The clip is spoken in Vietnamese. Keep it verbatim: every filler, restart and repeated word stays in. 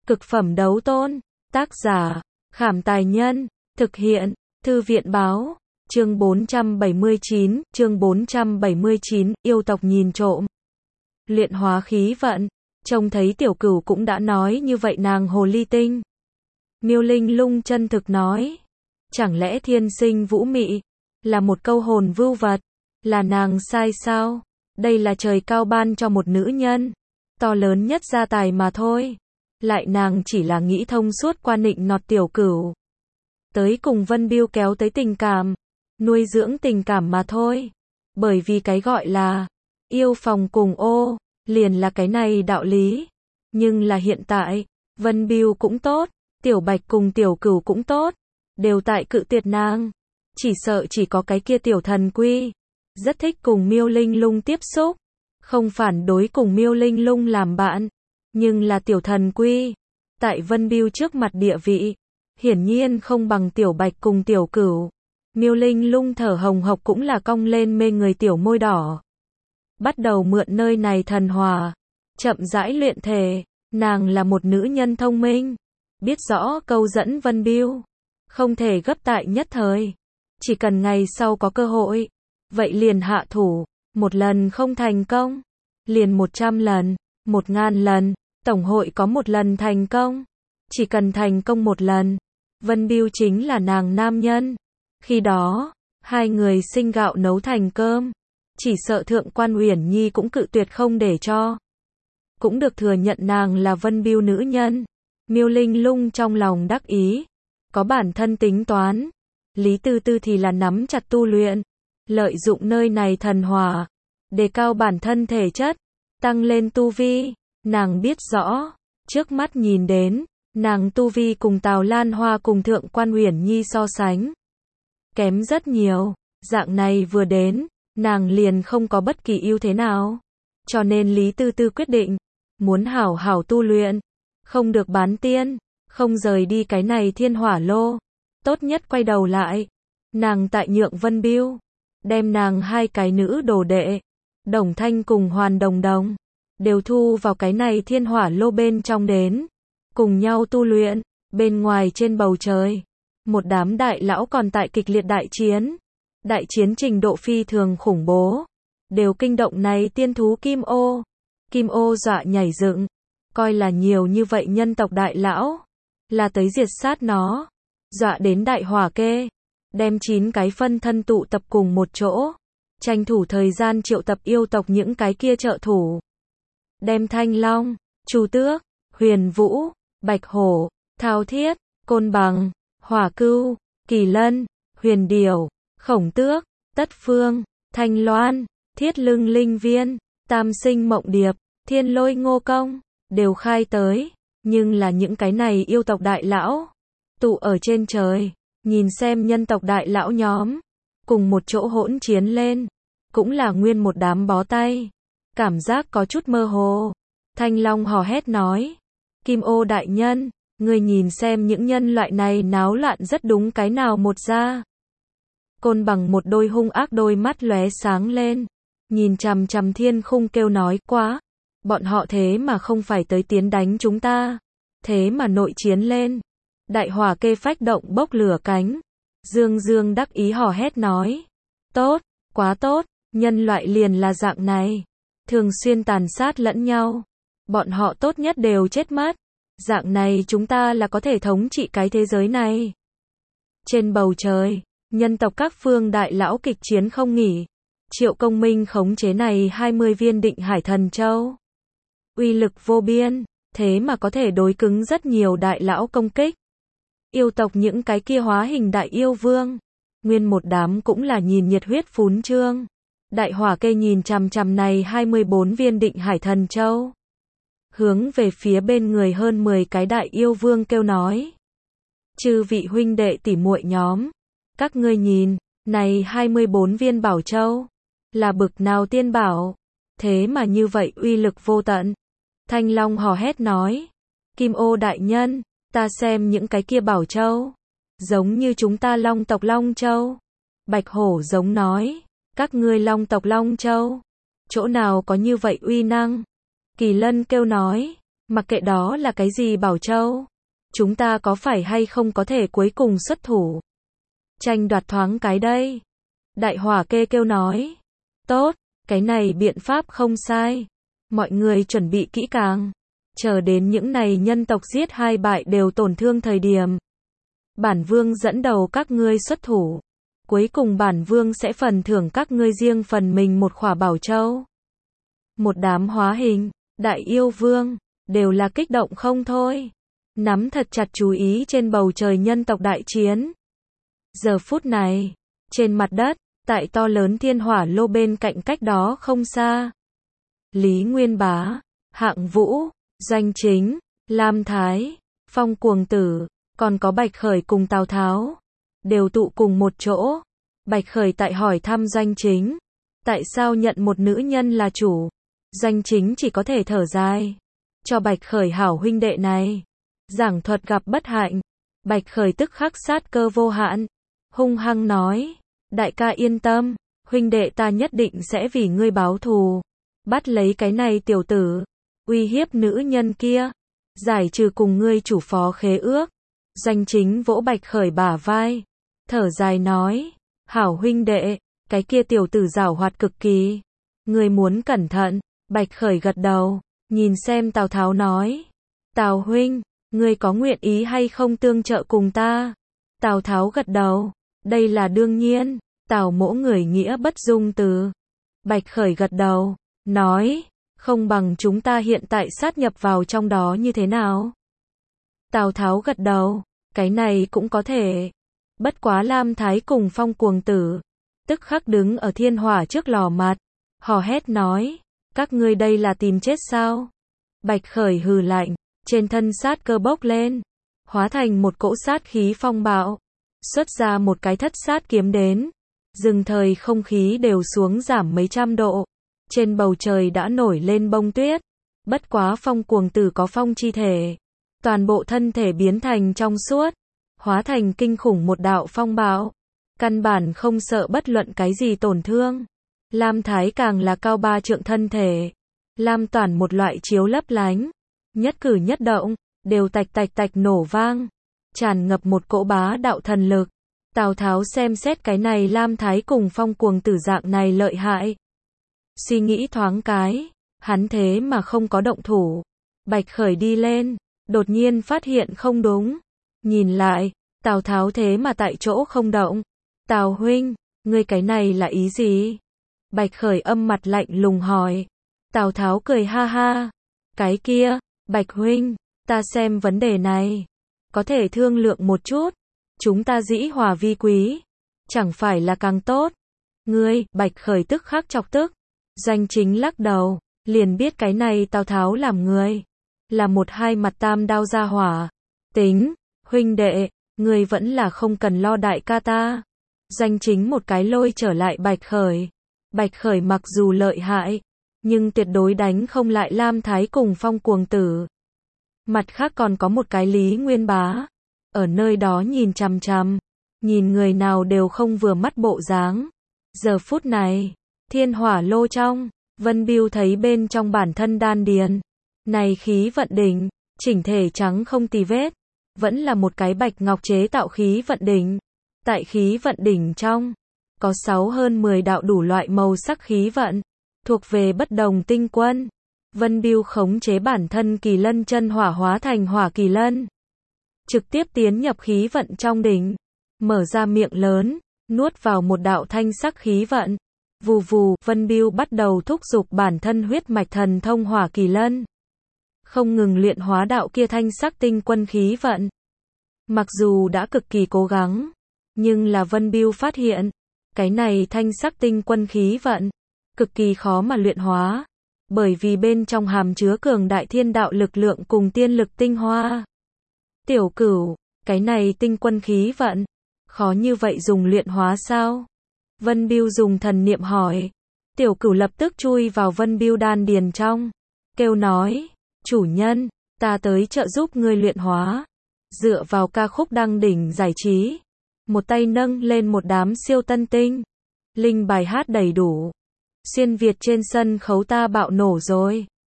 Cực phẩm đấu tôn. Tác giả, Khảm Tài Nhân. Thực hiện, Thư viện Báo. Chương bốn trăm bảy mươi chín, chương bốn trăm bảy mươi chín, yêu tộc nhìn trộm. Luyện hóa khí vận. Trông thấy Tiểu Cửu cũng đã nói như vậy nàng hồ ly tinh. Miêu Linh Lung chân thực nói. Chẳng lẽ thiên sinh vũ mị là một câu hồn vưu vật? Là nàng sai sao? Đây là trời cao ban cho một nữ nhân. To lớn nhất gia tài mà thôi. Lại nàng chỉ là nghĩ thông suốt qua nịnh nọt Tiểu Cửu. Tới cùng Vân Biêu kéo tới tình cảm. Nuôi dưỡng tình cảm mà thôi. Bởi vì cái gọi là yêu phòng cùng ô, liền là cái này đạo lý. Nhưng là hiện tại, Vân Biêu cũng tốt, Tiểu Bạch cùng Tiểu Cửu cũng tốt. Đều tại cự tuyệt nàng. Chỉ sợ chỉ có cái kia Tiểu Thần Quy. Rất thích cùng Miêu Linh Lung tiếp xúc. Không phản đối cùng Miêu Linh Lung làm bạn. Nhưng là Tiểu Thần Quy. Tại Vân Biêu trước mặt địa vị. Hiển nhiên không bằng Tiểu Bạch cùng Tiểu Cửu. Miêu Linh Lung thở hồng hộc cũng là cong lên mê người tiểu môi đỏ. Bắt đầu mượn nơi này thần hòa. Chậm rãi luyện thể. Nàng là một nữ nhân thông minh. Biết rõ câu dẫn Vân Biêu. Không thể gấp tại nhất thời. Chỉ cần ngày sau có cơ hội. Vậy liền hạ thủ. Một lần không thành công. Liền một trăm lần. Một ngàn lần. Tổng hội có một lần thành công. Chỉ cần thành công một lần. Vân Biêu chính là nàng nam nhân. Khi đó, hai người sinh gạo nấu thành cơm. Chỉ sợ Thượng Quan Uyển Nhi cũng cự tuyệt không để cho. Cũng được thừa nhận nàng là Vân Biêu nữ nhân. Miêu Linh Lung trong lòng đắc ý. Có bản thân tính toán. Lý Tư Tư thì là nắm chặt tu luyện. Lợi dụng nơi này thần hòa. Đề cao bản thân thể chất. Tăng lên tu vi. Nàng biết rõ. Trước mắt nhìn đến. Nàng tu vi cùng Tào Lan Hoa cùng Thượng Quan Uyển Nhi so sánh. Kém rất nhiều. Dạng này vừa đến. Nàng liền không có bất kỳ ưu thế nào. Cho nên Lý Tư Tư quyết định. Muốn hảo hảo tu luyện. Không được bán tiên. Không rời đi cái này thiên hỏa lô. Tốt nhất quay đầu lại. Nàng tại nhượng Vân Biêu. Đem nàng hai cái nữ đồ đệ. Đồng Thanh cùng Hoàn Đồng Đồng. Đều thu vào cái này thiên hỏa lô bên trong đến. Cùng nhau tu luyện. Bên ngoài trên bầu trời. Một đám đại lão còn tại kịch liệt đại chiến. Đại chiến trình độ phi thường khủng bố. Đều kinh động này tiên thú Kim Ô. Kim Ô dọa nhảy dựng. Coi là nhiều như vậy nhân tộc đại lão. Là tới diệt sát nó. Dọa đến đại hỏa kê. Đem chín cái phân thân tụ tập cùng một chỗ. Tranh thủ thời gian triệu tập yêu tộc những cái kia trợ thủ. Đem Thanh Long, Chu Tước, Huyền Vũ, Bạch Hổ, Thao Thiết, Côn Bằng, Hỏa Cưu, Kỳ Lân, Huyền Điểu, Khổng Tước, Tất Phương, Thanh Loan, Thiết Lưng Linh Viên, Tam Sinh Mộng Điệp, Thiên Lôi Ngô Công, đều khai tới. Nhưng là những cái này yêu tộc đại lão. Tụ ở trên trời. Nhìn xem nhân tộc đại lão nhóm. Cùng một chỗ hỗn chiến lên. Cũng là nguyên một đám bó tay. Cảm giác có chút mơ hồ. Thanh Long hò hét nói. Kim Ô đại nhân. Ngươi nhìn xem những nhân loại này náo loạn rất đúng cái nào một ra. Côn Bằng một đôi hung ác đôi mắt lóe sáng lên. Nhìn chằm chằm thiên khung kêu nói quá. Bọn họ thế mà không phải tới tiến đánh chúng ta. Thế mà nội chiến lên. Đại hỏa kê phách động bốc lửa cánh. Dương Dương đắc ý hò hét nói. Tốt, quá tốt, nhân loại liền là dạng này. Thường xuyên tàn sát lẫn nhau. Bọn họ tốt nhất đều chết mất. Dạng này chúng ta là có thể thống trị cái thế giới này. Trên bầu trời, nhân tộc các phương đại lão kịch chiến không nghỉ. Triệu Công Minh khống chế này hai mươi viên Định Hải Thần Châu. Uy lực vô biên, thế mà có thể đối cứng rất nhiều đại lão công kích. Yêu tộc những cái kia hóa hình đại yêu vương. Nguyên một đám cũng là nhìn nhiệt huyết phún trương. Đại hỏa cây nhìn chằm chằm này hai mươi bốn viên Định Hải Thần Châu. Hướng về phía bên người hơn mười cái đại yêu vương kêu nói. Chư vị huynh đệ tỷ muội nhóm. Các ngươi nhìn, này hai mươi bốn viên bảo châu. Là bực nào tiên bảo. Thế mà như vậy uy lực vô tận. Thanh Long hò hét nói. Kim Ô đại nhân, ta xem những cái kia bảo châu. Giống như chúng ta Long tộc Long Châu. Bạch Hổ giống nói. Các ngươi Long tộc Long Châu. Chỗ nào có như vậy uy năng. Kỳ Lân kêu nói. Mặc kệ đó là cái gì Bảo Châu, chúng ta có phải hay không có thể cuối cùng xuất thủ. Tranh đoạt thoáng cái đây. Đại hỏa kê kêu nói. Tốt, cái này biện pháp không sai. Mọi người chuẩn bị kỹ càng. Chờ đến những này nhân tộc giết hai bại đều tổn thương thời điểm. Bản vương dẫn đầu các ngươi xuất thủ. Cuối cùng bản vương sẽ phần thưởng các ngươi riêng phần mình một khỏa Bảo Châu. Một đám hóa hình, đại yêu vương, đều là kích động không thôi. Nắm thật chặt chú ý trên bầu trời nhân tộc đại chiến. Giờ phút này, trên mặt đất, tại to lớn thiên hỏa lô bên cạnh cách đó không xa. Lý Nguyên Bá, Hạng Vũ, Doanh Chính, Lam Thái, Phong Cuồng Tử, còn có Bạch Khởi cùng Tào Tháo, đều tụ cùng một chỗ. Bạch Khởi tại hỏi thăm Doanh Chính, tại sao nhận một nữ nhân là chủ. Doanh Chính chỉ có thể thở dài, cho Bạch Khởi hảo huynh đệ này giảng thuật gặp bất hạnh. Bạch Khởi tức khắc sát cơ vô hạn, hung hăng nói, đại ca yên tâm, huynh đệ ta nhất định sẽ vì ngươi báo thù, bắt lấy cái này tiểu tử, uy hiếp nữ nhân kia, giải trừ cùng ngươi chủ phó khế ước. Doanh Chính vỗ Bạch Khởi bả vai, thở dài nói, hảo huynh đệ, cái kia tiểu tử giảo hoạt cực kỳ, ngươi muốn cẩn thận. Bạch Khởi gật đầu, nhìn xem Tào Tháo nói, Tào huynh, ngươi có nguyện ý hay không tương trợ cùng ta? Tào Tháo gật đầu, đây là đương nhiên. Tào mỗ người nghĩa bất dung từ. Bạch Khởi gật đầu, nói, không bằng chúng ta hiện tại sát nhập vào trong đó như thế nào? Tào Tháo gật đầu, cái này cũng có thể. Bất quá Lam Thái cùng Phong Cuồng Tử, tức khắc đứng ở thiên hỏa trước lò mặt, hò hét nói, các ngươi đây là tìm chết sao? Bạch Khởi hừ lạnh, trên thân sát cơ bốc lên, hóa thành một cỗ sát khí phong bạo, xuất ra một cái thất sát kiếm đến, dừng thời không khí đều xuống giảm mấy trăm độ, trên bầu trời đã nổi lên bông tuyết. Bất quá Phong Cuồng Tử có phong chi thể, toàn bộ thân thể biến thành trong suốt, hóa thành kinh khủng một đạo phong bạo, căn bản không sợ bất luận cái gì tổn thương. Lam Thái càng là cao ba trượng thân thể, lam toàn một loại chiếu lấp lánh, nhất cử nhất động đều tạch tạch tạch nổ vang, tràn ngập một cỗ bá đạo thần lực. Tào Tháo xem xét cái này Lam Thái cùng Phong Cuồng Tử dạng này lợi hại, suy nghĩ thoáng cái, hắn thế mà không có động thủ. Bạch Khởi đi lên, đột nhiên phát hiện không đúng, nhìn lại, Tào Tháo thế mà tại chỗ không động. Tào huynh, ngươi cái này là ý gì? Bạch Khởi âm mặt lạnh lùng hỏi. Tào Tháo cười ha ha, cái kia, Bạch huynh, ta xem vấn đề này, có thể thương lượng một chút, chúng ta dĩ hòa vi quý, chẳng phải là càng tốt. Ngươi, Bạch Khởi tức khắc chọc tức. Doanh Chính lắc đầu, liền biết cái này Tào Tháo làm người, là một hai mặt tam đao ra hỏa. Tính, huynh đệ, ngươi vẫn là không cần lo đại ca ta. Doanh Chính một cái lôi trở lại Bạch Khởi. Bạch Khởi mặc dù lợi hại, nhưng tuyệt đối đánh không lại Lam Thái cùng Phong Cuồng Tử. Mặt khác còn có một cái Lý Nguyên Bá, ở nơi đó nhìn chằm chằm, nhìn người nào đều không vừa mắt bộ dáng. Giờ phút này, thiên hỏa lô trong, Vân Bưu thấy bên trong bản thân đan điền, này khí vận đỉnh, chỉnh thể trắng không tì vết, vẫn là một cái bạch ngọc chế tạo khí vận đỉnh. Tại khí vận đỉnh trong, có sáu hơn mười đạo đủ loại màu sắc khí vận, thuộc về bất đồng tinh quân. Vân Bưu khống chế bản thân kỳ lân chân hỏa hóa thành hỏa kỳ lân, trực tiếp tiến nhập khí vận trong đỉnh, mở ra miệng lớn, nuốt vào một đạo thanh sắc khí vận. Vù vù, Vân Bưu bắt đầu thúc giục bản thân huyết mạch thần thông hỏa kỳ lân, không ngừng luyện hóa đạo kia thanh sắc tinh quân khí vận. Mặc dù đã cực kỳ cố gắng, nhưng là Vân Bưu phát hiện, cái này thanh sắc tinh quân khí vận, cực kỳ khó mà luyện hóa, bởi vì bên trong hàm chứa cường đại thiên đạo lực lượng cùng tiên lực tinh hoa. Tiểu Cửu, cái này tinh quân khí vận, khó như vậy dùng luyện hóa sao? Vân Bưu dùng thần niệm hỏi. Tiểu Cửu lập tức chui vào Vân Bưu đan điền trong, kêu nói, chủ nhân, ta tới trợ giúp ngươi luyện hóa. Dựa vào ca khúc đăng đỉnh giải trí, một tay nâng lên một đám siêu tân tinh, linh bài hát đầy đủ. Xuyên Việt trên sân khấu ta bạo nổ rồi.